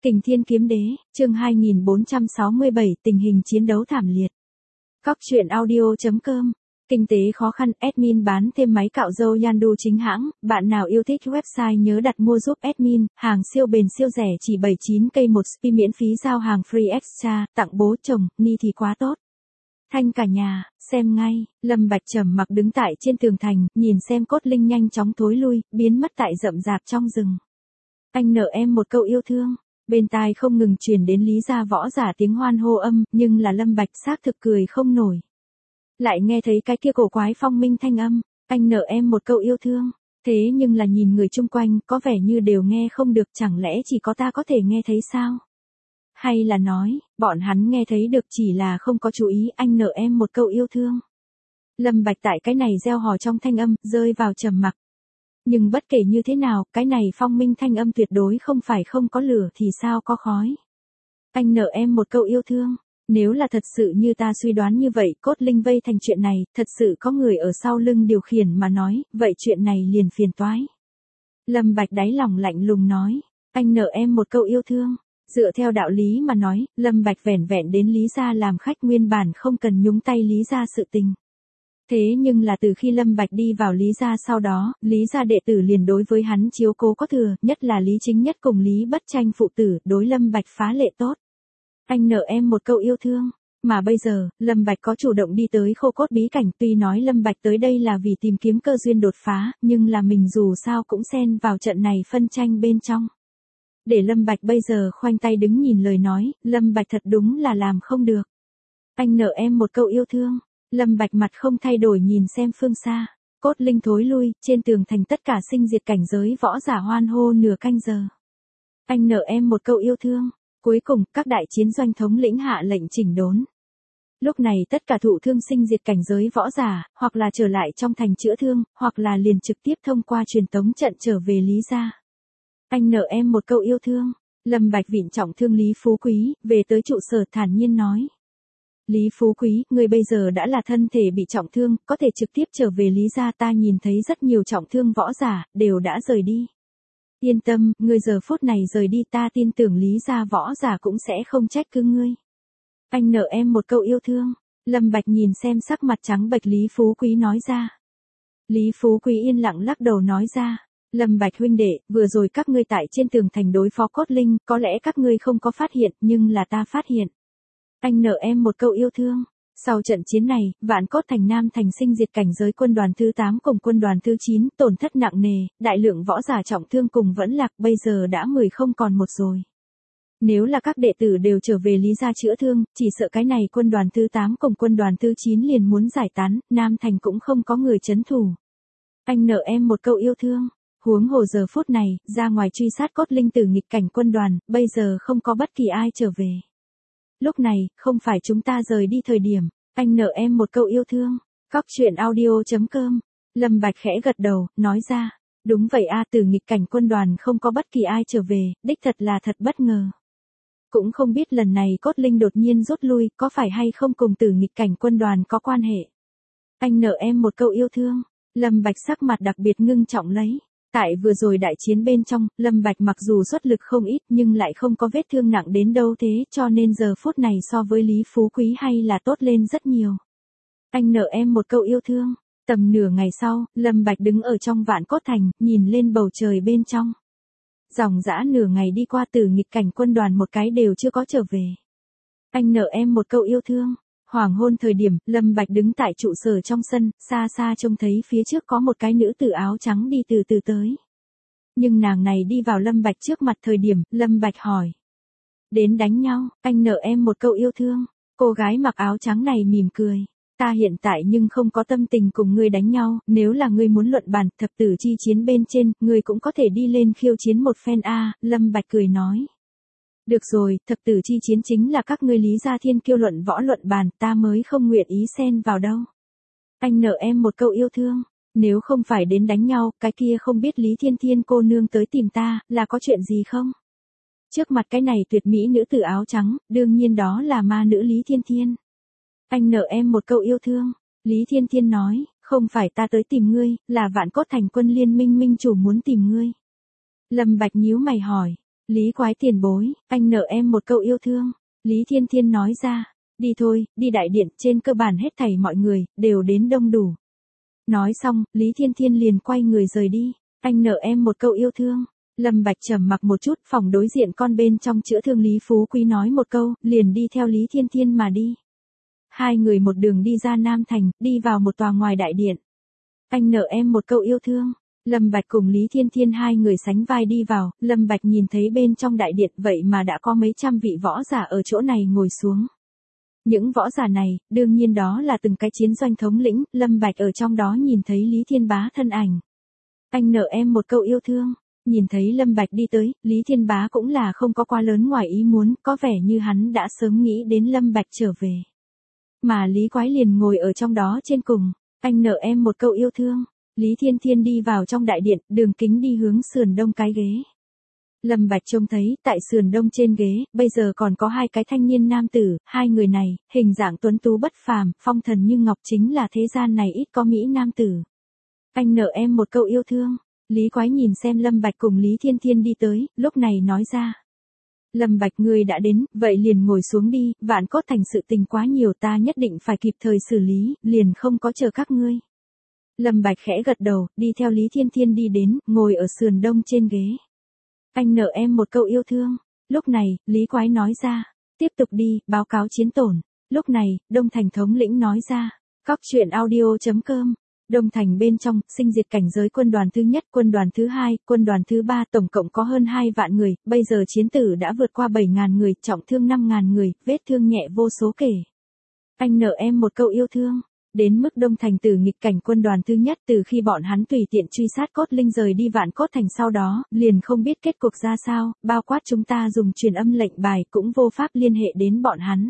Kình Thiên Kiếm Đế, chương 2467, tình hình chiến đấu thảm liệt. Cóc truyện audio.com. Kinh tế khó khăn, admin bán thêm máy cạo râu Yandu chính hãng, bạn nào yêu thích website nhớ đặt mua giúp admin, hàng siêu bền siêu rẻ chỉ 79k một spi miễn phí giao hàng free extra, tặng bố chồng, ni thì quá tốt. Thanh cả nhà, xem ngay, Lâm Bạch trầm mặc đứng tại trên tường thành, nhìn xem Cốt Linh nhanh chóng thối lui, biến mất tại rậm rạp trong rừng. Anh nợ em một câu yêu thương. Bên tai không ngừng truyền đến Lý gia võ giả tiếng hoan hô âm, nhưng là Lâm Bạch xác thực cười không nổi. Lại nghe thấy cái kia cổ quái phong minh thanh âm, anh nợ em một câu yêu thương. Thế nhưng là nhìn người chung quanh, có vẻ như đều nghe không được, chẳng lẽ chỉ có ta có thể nghe thấy sao? Hay là nói, bọn hắn nghe thấy được chỉ là không có chú ý anh nợ em một câu yêu thương. Lâm Bạch tại cái này gieo hò trong thanh âm, rơi vào trầm mặc. Nhưng bất kể như thế nào, cái này phong minh thanh âm tuyệt đối không phải không có lửa thì sao có khói. Anh nợ em một câu yêu thương. Nếu là thật sự như ta suy đoán như vậy, Cốt Linh vây thành chuyện này, thật sự có người ở sau lưng điều khiển mà nói, vậy chuyện này liền phiền toái. Lâm Bạch đáy lòng lạnh lùng nói, anh nợ em một câu yêu thương. Dựa theo đạo lý mà nói, Lâm Bạch vẻn vẹn đến Lý gia làm khách nguyên bản không cần nhúng tay Lý gia sự tình. Thế nhưng là từ khi Lâm Bạch đi vào Lý gia sau đó, Lý gia đệ tử liền đối với hắn chiếu cố có thừa, nhất là Lý Chính Nhất cùng Lý Bất Tranh phụ tử, đối Lâm Bạch phá lệ tốt. Anh nợ em một câu yêu thương. Mà bây giờ, Lâm Bạch có chủ động đi tới Khô Cốt bí cảnh, tuy nói Lâm Bạch tới đây là vì tìm kiếm cơ duyên đột phá, nhưng là mình dù sao cũng xen vào trận này phân tranh bên trong. Để Lâm Bạch bây giờ khoanh tay đứng nhìn lời nói, Lâm Bạch thật đúng là làm không được. Anh nợ em một câu yêu thương. Lâm Bạch mặt không thay đổi nhìn xem phương xa. Cốt Linh thối lui, trên tường thành tất cả sinh diệt cảnh giới võ giả hoan hô nửa canh giờ. Anh nợ em một câu yêu thương. Cuối cùng, các đại chiến doanh thống lĩnh hạ lệnh chỉnh đốn. Lúc này tất cả thụ thương sinh diệt cảnh giới võ giả, hoặc là trở lại trong thành chữa thương, hoặc là liền trực tiếp thông qua truyền tống trận trở về Lý gia. Anh nợ em một câu yêu thương. Lâm Bạch vịn trọng thương Lý Phú Quý, về tới trụ sở thản nhiên nói. Lý Phú Quý, người bây giờ đã là thân thể bị trọng thương, có thể trực tiếp trở về Lý gia, ta nhìn thấy rất nhiều trọng thương võ giả, đều đã rời đi. Yên tâm, người giờ phút này rời đi, ta tin tưởng Lý gia võ giả cũng sẽ không trách cứ ngươi. Anh nợ em một câu yêu thương. Lâm Bạch nhìn xem sắc mặt trắng bệch Lý Phú Quý nói ra. Lý Phú Quý yên lặng lắc đầu nói ra. Lâm Bạch huynh đệ, vừa rồi các ngươi tại trên tường thành đối phó Cốt Linh, có lẽ các ngươi không có phát hiện, nhưng là ta phát hiện. Anh nợ em một câu yêu thương. Sau trận chiến này, Vạn Cốt thành Nam thành sinh diệt cảnh giới quân đoàn thứ 8 cùng quân đoàn thứ 9, tổn thất nặng nề, đại lượng võ giả trọng thương cùng vẫn lạc, bây giờ đã 10 không còn một rồi. Nếu là các đệ tử đều trở về Lý gia chữa thương, chỉ sợ cái này quân đoàn thứ 8 cùng quân đoàn thứ 9 liền muốn giải tán, Nam thành cũng không có người trấn thủ. Anh nợ em một câu yêu thương. Huống hồ giờ phút này, ra ngoài truy sát Cốt Linh từ nghịch cảnh quân đoàn, bây giờ không có bất kỳ ai trở về. Lúc này, không phải chúng ta rời đi thời điểm, anh nợ em một câu yêu thương. Cóc truyện audio.com. Lâm Bạch khẽ gật đầu, nói ra. Đúng vậy a, từ nghịch cảnh quân đoàn không có bất kỳ ai trở về, đích thật là thật bất ngờ. Cũng không biết lần này Cốt Linh đột nhiên rút lui, có phải hay không cùng từ nghịch cảnh quân đoàn có quan hệ. Anh nợ em một câu yêu thương. Lâm Bạch sắc mặt đặc biệt ngưng trọng lấy. Tại vừa rồi đại chiến bên trong, Lâm Bạch mặc dù xuất lực không ít nhưng lại không có vết thương nặng đến đâu thế, cho nên giờ phút này so với Lý Phú Quý hay là tốt lên rất nhiều. Anh nợ em một câu yêu thương. Tầm nửa ngày sau, Lâm Bạch đứng ở trong Vạn Cốt thành, nhìn lên bầu trời bên trong. Dòng dã nửa ngày đi qua, từ nghịch cảnh quân đoàn một cái đều chưa có trở về. Anh nợ em một câu yêu thương. Hoàng hôn thời điểm, Lâm Bạch đứng tại trụ sở trong sân, xa xa trông thấy phía trước có một cái nữ tử áo trắng đi từ từ tới. Nhưng nàng này đi vào Lâm Bạch trước mặt thời điểm, Lâm Bạch hỏi. Đến đánh nhau, anh nợ em một câu yêu thương. Cô gái mặc áo trắng này mỉm cười. Ta hiện tại nhưng không có tâm tình cùng ngươi đánh nhau, nếu là ngươi muốn luận bàn, thập tử chi chiến bên trên, ngươi cũng có thể đi lên khiêu chiến một phen a. Lâm Bạch cười nói. Được rồi, thập tử chi chiến chính là các ngươi Lý gia thiên kiêu luận võ luận bàn, ta mới không nguyện ý xen vào đâu. Anh nợ em một câu yêu thương. Nếu không phải đến đánh nhau, cái kia không biết Lý Thiên Thiên cô nương tới tìm ta, là có chuyện gì không? Trước mặt cái này tuyệt mỹ nữ tử áo trắng, đương nhiên đó là ma nữ Lý Thiên Thiên. Anh nợ em một câu yêu thương. Lý Thiên Thiên nói, không phải ta tới tìm ngươi, là Vạn Cốt thành quân liên minh minh chủ muốn tìm ngươi. Lâm Bạch nhíu mày hỏi. Lý Quái tiền bối, anh nợ em một câu yêu thương. Lý Thiên Thiên nói ra, đi thôi, đi đại điện, trên cơ bản hết thảy mọi người, đều đến đông đủ. Nói xong, Lý Thiên Thiên liền quay người rời đi, anh nợ em một câu yêu thương. Lâm Bạch trầm mặc một chút, phòng đối diện con bên trong chữa thương Lý Phú Quý nói một câu, liền đi theo Lý Thiên Thiên mà đi. Hai người một đường đi ra Nam Thành, đi vào một tòa ngoài đại điện. Anh nợ em một câu yêu thương. Lâm Bạch cùng Lý Thiên Thiên hai người sánh vai đi vào, Lâm Bạch nhìn thấy bên trong đại điện vậy mà đã có mấy trăm vị võ giả ở chỗ này ngồi xuống. Những võ giả này, đương nhiên đó là từng cái chiến doanh thống lĩnh, Lâm Bạch ở trong đó nhìn thấy Lý Thiên Bá thân ảnh. Anh nợ em một câu yêu thương. Nhìn thấy Lâm Bạch đi tới, Lý Thiên Bá cũng là không có quá lớn ngoài ý muốn, có vẻ như hắn đã sớm nghĩ đến Lâm Bạch trở về. Mà Lý Quái liền ngồi ở trong đó trên cùng, anh nợ em một câu yêu thương. Lý Thiên Thiên đi vào trong đại điện, đường kính đi hướng sườn đông cái ghế. Lâm Bạch trông thấy, tại sườn đông trên ghế, bây giờ còn có hai cái thanh niên nam tử, hai người này, hình dạng tuấn tú bất phàm, phong thần như ngọc chính là thế gian này ít có mỹ nam tử. Anh nợ em một câu yêu thương. Lý Quái nhìn xem Lâm Bạch cùng Lý Thiên Thiên đi tới, lúc này nói ra. Lâm Bạch ngươi đã đến, vậy liền ngồi xuống đi, Vạn Cốt Thành sự tình quá nhiều ta nhất định phải kịp thời xử lý, liền không có chờ các ngươi. Lâm Bạch khẽ gật đầu, đi theo Lý Thiên Thiên đi đến, ngồi ở sườn đông trên ghế. Anh nợ em một câu yêu thương. Lúc này, Lý Quái nói ra. Tiếp tục đi, báo cáo chiến tổn. Lúc này, Đông Thành thống lĩnh nói ra. Cóc truyện audio.com. Đông Thành bên trong, sinh diệt cảnh giới quân đoàn thứ nhất, quân đoàn thứ hai, quân đoàn thứ ba tổng cộng có hơn 2 vạn người, bây giờ chiến tử đã vượt qua 7.000 người, trọng thương 5.000 người, vết thương nhẹ vô số kể. Anh nợ em một câu yêu thương. Đến mức Đông Thành tử nghịch cảnh quân đoàn thứ nhất từ khi bọn hắn tùy tiện truy sát Cốt Linh rời đi Vạn Cốt Thành sau đó, liền không biết kết cục ra sao, bao quát chúng ta dùng truyền âm lệnh bài cũng vô pháp liên hệ đến bọn hắn.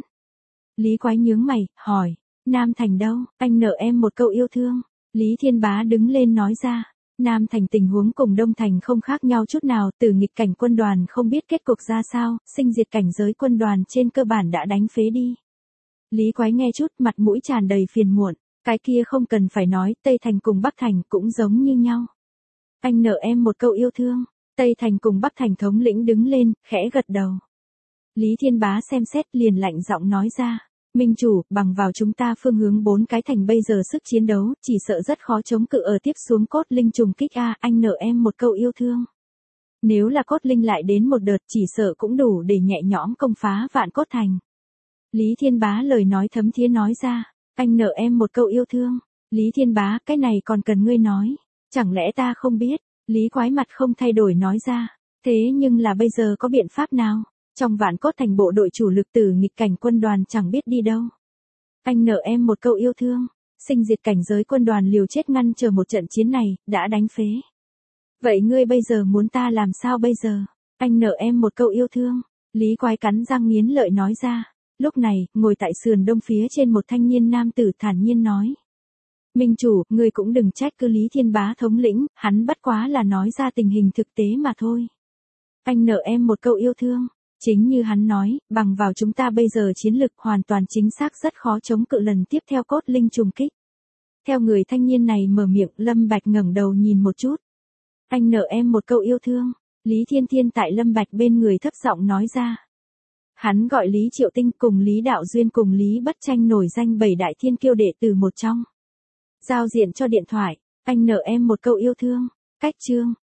Lý Quái nhướng mày, hỏi, Nam Thành đâu, anh nợ em một câu yêu thương. Lý Thiên Bá đứng lên nói ra, Nam Thành tình huống cùng Đông Thành không khác nhau chút nào, từ nghịch cảnh quân đoàn không biết kết cục ra sao, sinh diệt cảnh giới quân đoàn trên cơ bản đã đánh phế đi. Lý Quái nghe chút mặt mũi tràn đầy phiền muộn, cái kia không cần phải nói, Tây Thành cùng Bắc Thành cũng giống như nhau. Anh nợ em một câu yêu thương, Tây Thành cùng Bắc Thành thống lĩnh đứng lên, khẽ gật đầu. Lý Thiên Bá xem xét liền lạnh giọng nói ra. Minh chủ, bằng vào chúng ta phương hướng 4 cái thành bây giờ sức chiến đấu, chỉ sợ rất khó chống cự ở tiếp xuống Cốt Linh trùng kích a, anh nợ em một câu yêu thương. Nếu là Cốt Linh lại đến một đợt chỉ sợ cũng đủ để nhẹ nhõm công phá Vạn Cốt Thành. Lý Thiên Bá lời nói thấm thía nói ra, anh nợ em một câu yêu thương. Lý Thiên Bá, cái này còn cần ngươi nói, chẳng lẽ ta không biết? Lý Quái mặt không thay đổi nói ra, thế nhưng là bây giờ có biện pháp nào? Trong Vạn Cốt Thành bộ đội chủ lực tử nghịch cảnh quân đoàn chẳng biết đi đâu. Anh nợ em một câu yêu thương. Sinh diệt cảnh giới quân đoàn liều chết ngăn chờ một trận chiến này, đã đánh phế. Vậy ngươi bây giờ muốn ta làm sao bây giờ? Anh nợ em một câu yêu thương. Lý Quái cắn răng nghiến lợi nói ra. Lúc này, ngồi tại sườn đông phía trên một thanh niên nam tử thản nhiên nói. Minh chủ, ngươi cũng đừng trách cứ Lý Thiên Bá thống lĩnh, hắn bất quá là nói ra tình hình thực tế mà thôi. Anh nợ em một câu yêu thương. Chính như hắn nói, bằng vào chúng ta bây giờ chiến lực hoàn toàn chính xác rất khó chống cự lần tiếp theo Cốt Linh trùng kích. Theo người thanh niên này mở miệng, Lâm Bạch ngẩng đầu nhìn một chút. Anh nợ em một câu yêu thương. Lý Thiên Thiên tại Lâm Bạch bên người thấp giọng nói ra. Hắn gọi Lý Triệu Tinh cùng Lý Đạo Duyên cùng Lý Bất Tranh nổi danh 7 đại thiên kiêu đệ tử một trong. Giao diện cho điện thoại, anh nợ em một câu yêu thương. Cách chương.